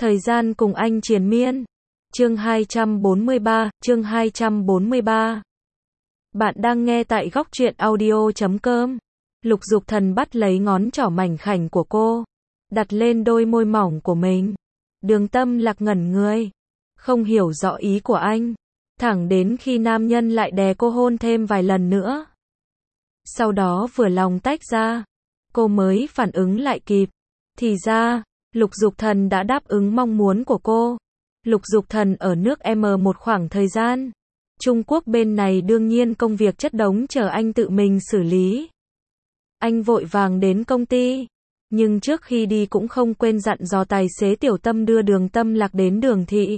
Thời gian cùng anh triền miên. Chương 243. Bạn đang nghe tại góc truyện audio.com. Lục Dục Thần bắt lấy ngón trỏ mảnh khảnh của cô, đặt lên đôi môi mỏng của mình. Đường Tâm Lạc ngẩn người, không hiểu rõ ý của anh, thẳng đến khi nam nhân lại đè cô hôn thêm vài lần nữa. Sau đó vừa lòng tách ra, cô mới phản ứng lại kịp. Thì ra, Lục Dục Thần đã đáp ứng mong muốn của cô. Lục Dục Thần ở nước M một khoảng thời gian. Trung Quốc bên này đương nhiên công việc chất đống chờ anh tự mình xử lý. Anh vội vàng đến công ty, nhưng trước khi đi cũng không quên dặn dò tài xế Tiểu Tâm đưa Đường Tâm Lạc đến Đường thị.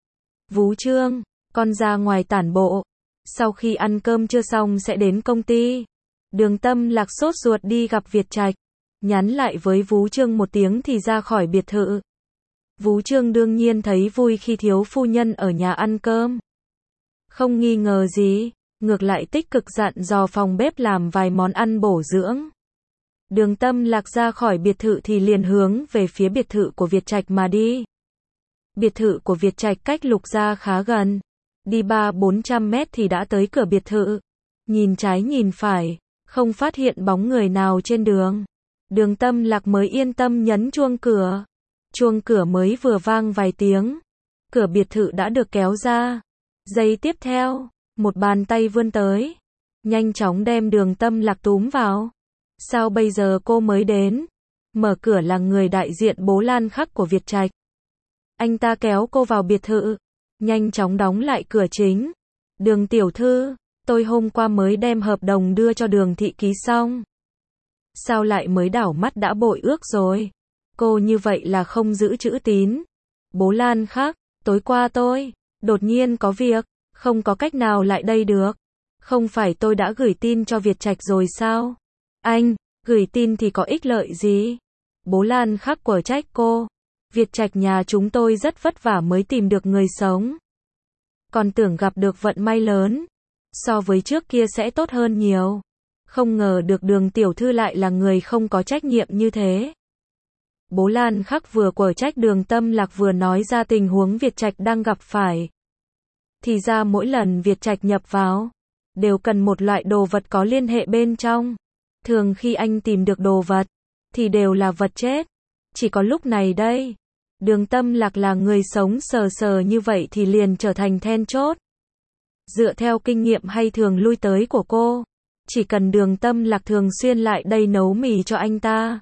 Vú Trương, con ra ngoài tản bộ, sau khi ăn cơm trưa xong sẽ đến công ty. Đường Tâm Lạc sốt ruột đi gặp Việt Trạch, nhắn lại với Vú Trương một tiếng thì ra khỏi biệt thự. Vú Trương đương nhiên thấy vui khi thiếu phu nhân ở nhà ăn cơm. Không nghi ngờ gì, ngược lại tích cực dặn dò phòng bếp làm vài món ăn bổ dưỡng. Đường Tâm Lạc ra khỏi biệt thự thì liền hướng về phía biệt thự của Việt Trạch mà đi. Biệt thự của Việt Trạch cách Lục gia khá gần, đi 300-400 mét thì đã tới cửa biệt thự. Nhìn trái nhìn phải, không phát hiện bóng người nào trên đường. Đường Tâm Lạc mới yên tâm nhấn chuông cửa. Chuông cửa mới vừa vang vài tiếng, cửa biệt thự đã được kéo ra. Giây tiếp theo, một bàn tay vươn tới, nhanh chóng đem Đường Tâm Lạc túm vào. Sao bây giờ cô mới đến? Mở cửa là người đại diện Bố Lan Khắc của Việt Trạch. Anh ta kéo cô vào biệt thự, nhanh chóng đóng lại cửa chính. Đường tiểu thư, tôi hôm qua mới đem hợp đồng đưa cho Đường thị ký xong. Sao lại mới đảo mắt đã bội ước rồi? Cô như vậy là không giữ chữ tín. Bố Lan Khắc, tối qua tôi đột nhiên có việc, không có cách nào lại đây được. Không phải tôi đã gửi tin cho Việt Trạch rồi sao? Anh, gửi tin thì có ích lợi gì? Bố Lan Khắc quở trách cô. Việt Trạch nhà chúng tôi rất vất vả mới tìm được người sống. Còn tưởng gặp được vận may lớn, so với trước kia sẽ tốt hơn nhiều. Không ngờ được Đường tiểu thư lại là người không có trách nhiệm như thế. Bố Lan Khắc vừa quở trách Đường Tâm Lạc vừa nói ra tình huống Việt Trạch đang gặp phải. Thì ra mỗi lần Việt Trạch nhập vào, đều cần một loại đồ vật có liên hệ bên trong. Thường khi anh tìm được đồ vật, thì đều là vật chết. Chỉ có lúc này đây, Đường Tâm Lạc là người sống sờ sờ như vậy thì liền trở thành then chốt. Dựa theo kinh nghiệm hay thường lui tới của cô, chỉ cần Đường Tâm Lạc thường xuyên lại đây nấu mì cho anh ta,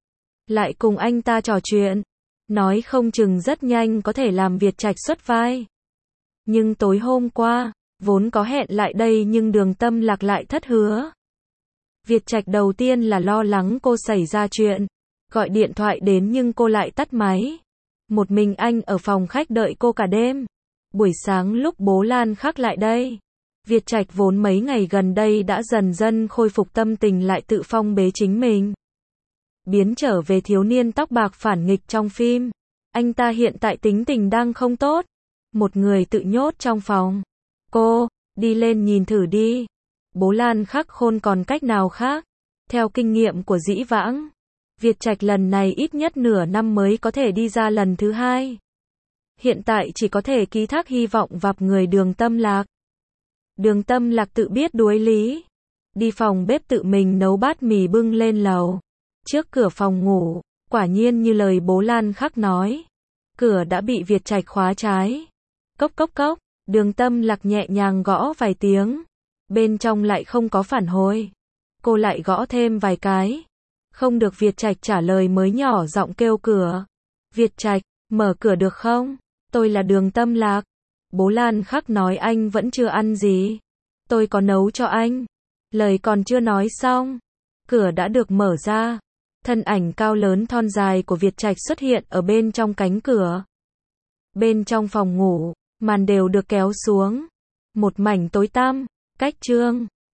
lại cùng anh ta trò chuyện, nói không chừng rất nhanh có thể làm Việt Trạch xuất vai. Nhưng tối hôm qua, vốn có hẹn lại đây nhưng Đường Tâm Lạc lại thất hứa. Việt Trạch đầu tiên là lo lắng cô xảy ra chuyện, gọi điện thoại đến nhưng cô lại tắt máy. Một mình anh ở phòng khách đợi cô cả đêm. Buổi sáng lúc Bố Lan Khắc lại đây, Việt Trạch vốn mấy ngày gần đây đã dần dần khôi phục tâm tình lại tự phong bế chính mình. Biến trở về thiếu niên tóc bạc phản nghịch trong phim. Anh ta hiện tại tính tình đang không tốt. Một người tự nhốt trong phòng. Cô, đi lên nhìn thử đi. Bố Lan Khắc khôn còn cách nào khác. Theo kinh nghiệm của dĩ vãng, Việt Trạch lần này ít nhất nửa năm mới có thể đi ra lần thứ hai. Hiện tại chỉ có thể ký thác hy vọng vào người Đường Tâm Lạc. Đường Tâm Lạc tự biết đuối lý. Đi phòng bếp tự mình nấu bát mì bưng lên lầu. Trước cửa phòng ngủ, quả nhiên như lời Bố Lan Khắc nói. Cửa đã bị Việt Trạch khóa trái. Cốc cốc cốc, Đường Tâm Lạc nhẹ nhàng gõ vài tiếng. Bên trong lại không có phản hồi. Cô lại gõ thêm vài cái. Không được Việt Trạch trả lời mới nhỏ giọng kêu cửa. Việt Trạch, mở cửa được không? Tôi là Đường Tâm Lạc. Bố Lan Khắc nói anh vẫn chưa ăn gì. Tôi có nấu cho anh. Lời còn chưa nói xong. Cửa đã được mở ra. Thân ảnh cao lớn thon dài của Việt Trạch xuất hiện ở bên trong cánh cửa. Bên trong phòng ngủ, màn đều được kéo xuống. Một mảnh tối tăm, cách trương.